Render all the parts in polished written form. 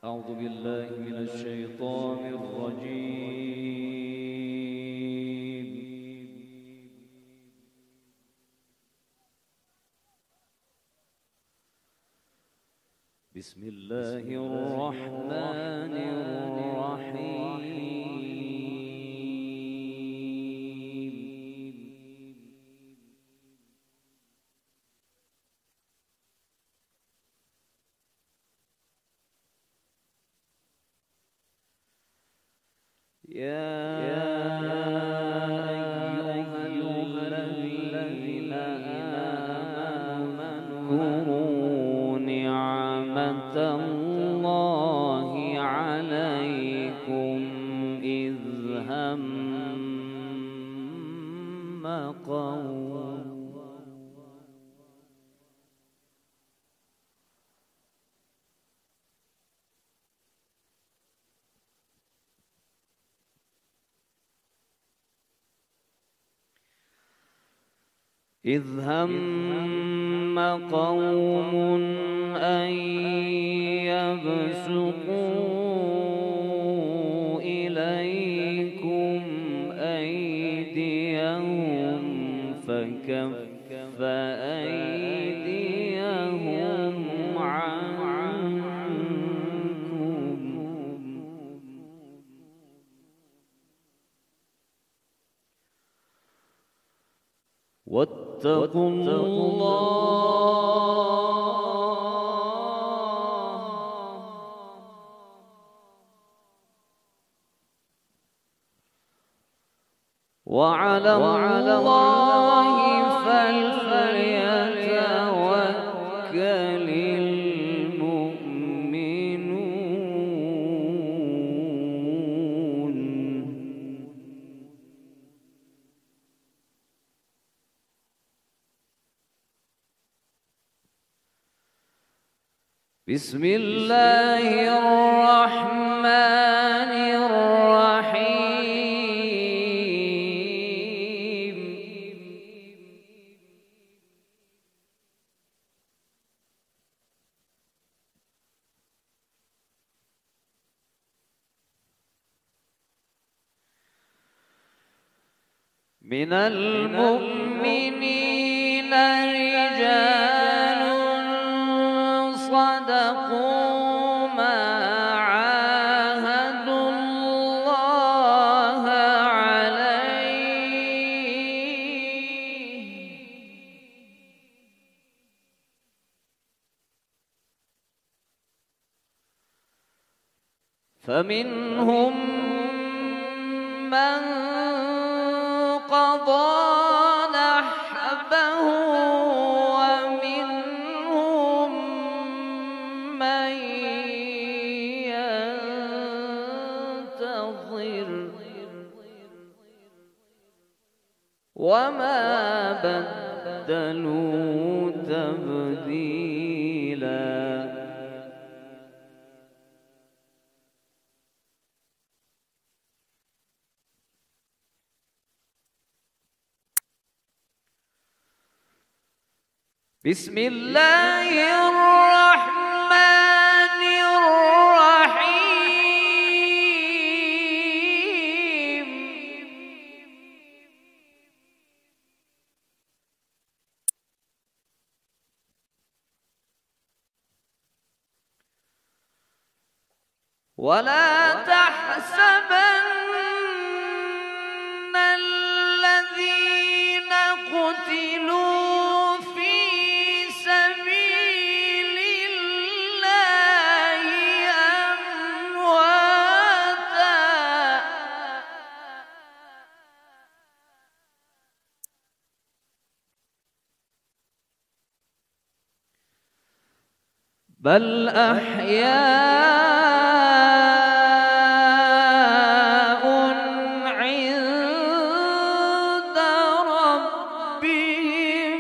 أعوذ بالله من الشيطان الرجيم. بسم الله الرحمن الرحيم. يا أيها الذين آمنوا اذكروا نعمة الله عليكم إذ هم قوم أن يبسطوا إليكم أيديهم فكف أيديهم عنكم واتقوا الله وعلى الله فليتوكل المؤمنون. بسم الله الرحمن الرحيم. من المؤمنين رجال صدقوا ما عاهدوا الله عليه فمنهم من قضى نحبه ومنهم من ينتظر وما بدلوا تبديلا. بسم الله الرحمن الرحيم. ولا تحسبن الذين قتلوا في سبيل الله أمواتا بل أحياء عند ربهم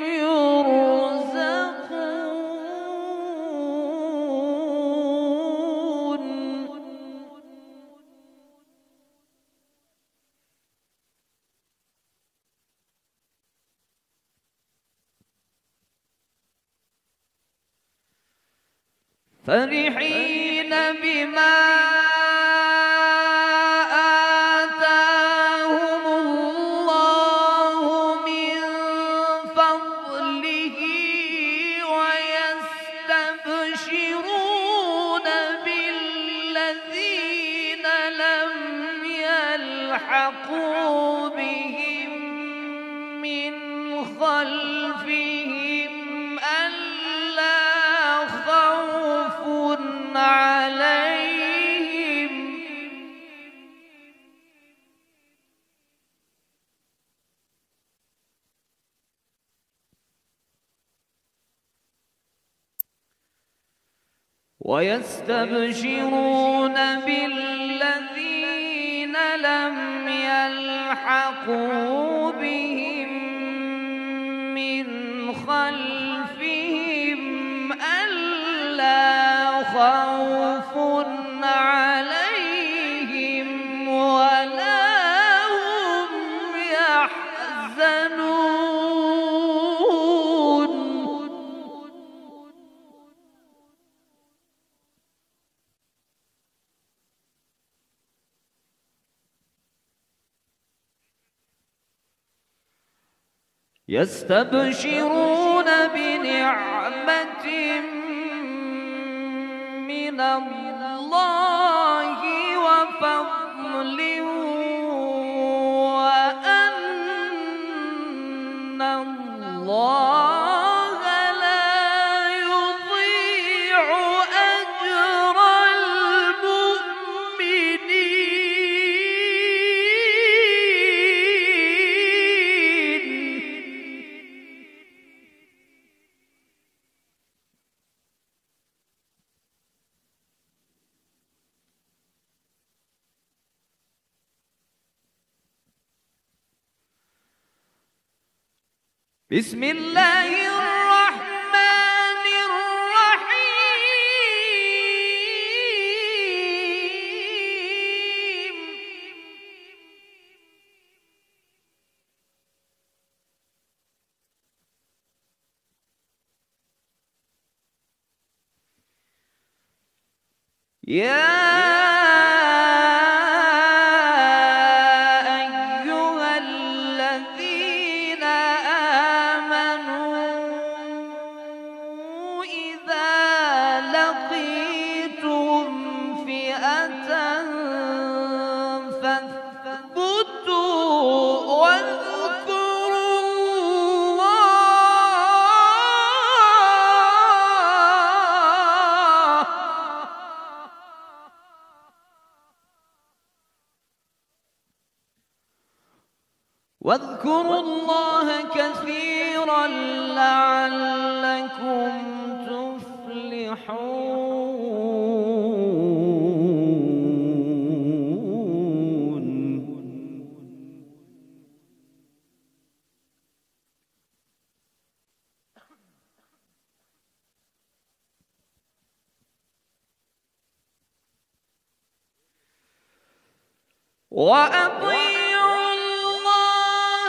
يرزقون. فرحين بما آتاهم الله من فضله ويستبشرون بالذين لم يلحقوا بهم من خلفهم ألا خوف عليهم ويستبشرون بالذين لم يلحقوا بهم من خلفهم ألا خوف عليهم ولا هم يحزنون يستبشرون بنعمة من الله وفضل وأن الله لا يضيع أجر المؤمنين بسم الله الرحمن الرحيم يا أيها الذين آمنوا إذا لقيتم فئة فاثبتوا واذكروا الله واذكروا الله كثيرا لعلكم تفلحون وأطيعوا الله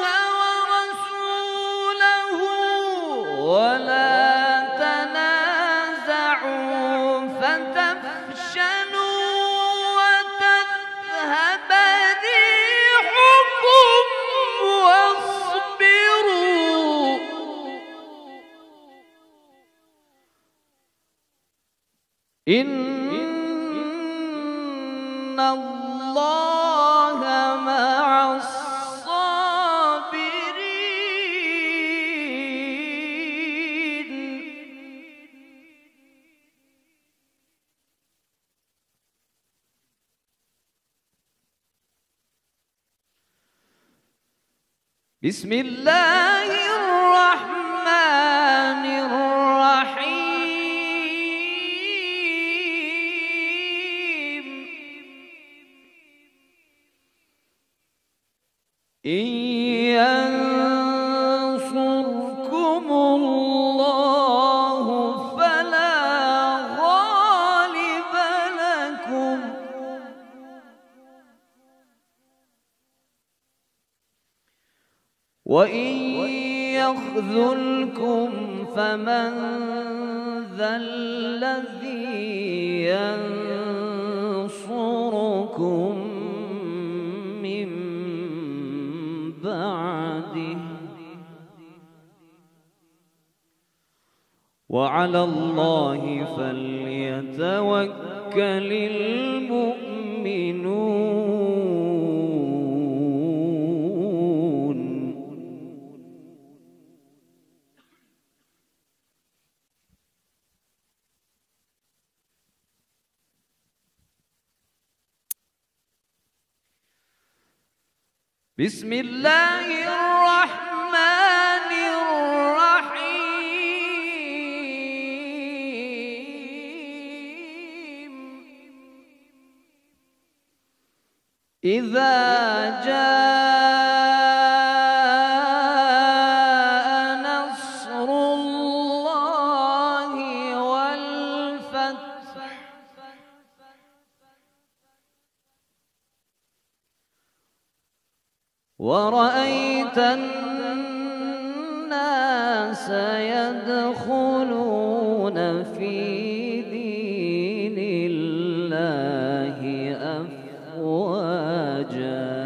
ورسوله ولا تنازعوا فتفشلوا وتذهب ريحكم واصبروا إن الله مع الصابرين بسم الله الرحمن الرحيم إن ينصركم الله فلا غالب لكم وإن يخذلكم فمن ذا الذي ينصركم من بعده وعلى الله فليتوكل المؤمنون. بسم الله الرحمن الرحيم. إذا جاء نصر الله والفتح ورأيت الناس يدخلون في دين الله أفواجا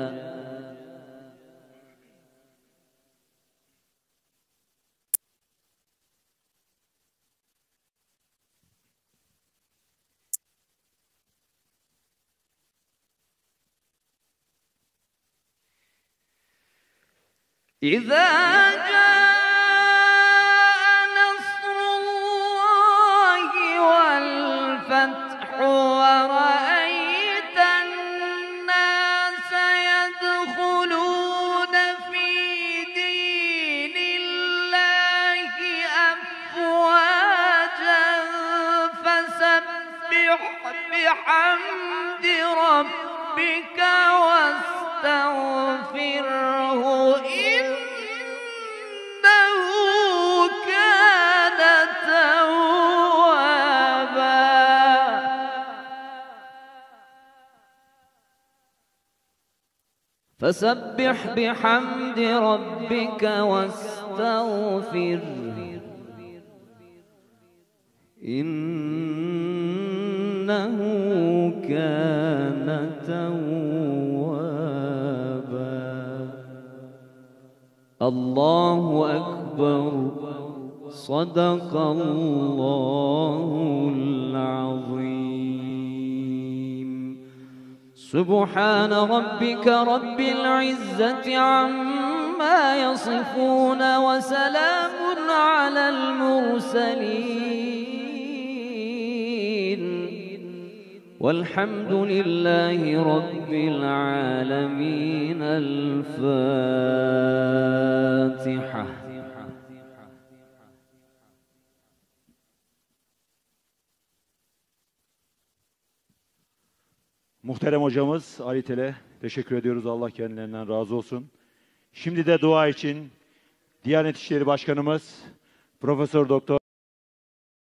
إذا جاء نصر الله والفتح ورأيت الناس يدخلون في دين الله أفواجا فسبح بحمد ربك واستغفره إنه كان توابا. فسبح بحمد ربك واستغفره إنه كان توابا. الله أكبر. صدق الله العظيم. سبحان ربك رب العزة عما يصفون وسلام على المرسلين والحمد لله رب العالمين. الفاتحة. Muhterem hocamız Ali Tel'e teşekkür ediyoruz. Allah kendilerinden razı olsun. Şimdi de dua için Diyanet İşleri Başkanımız Profesör Doktor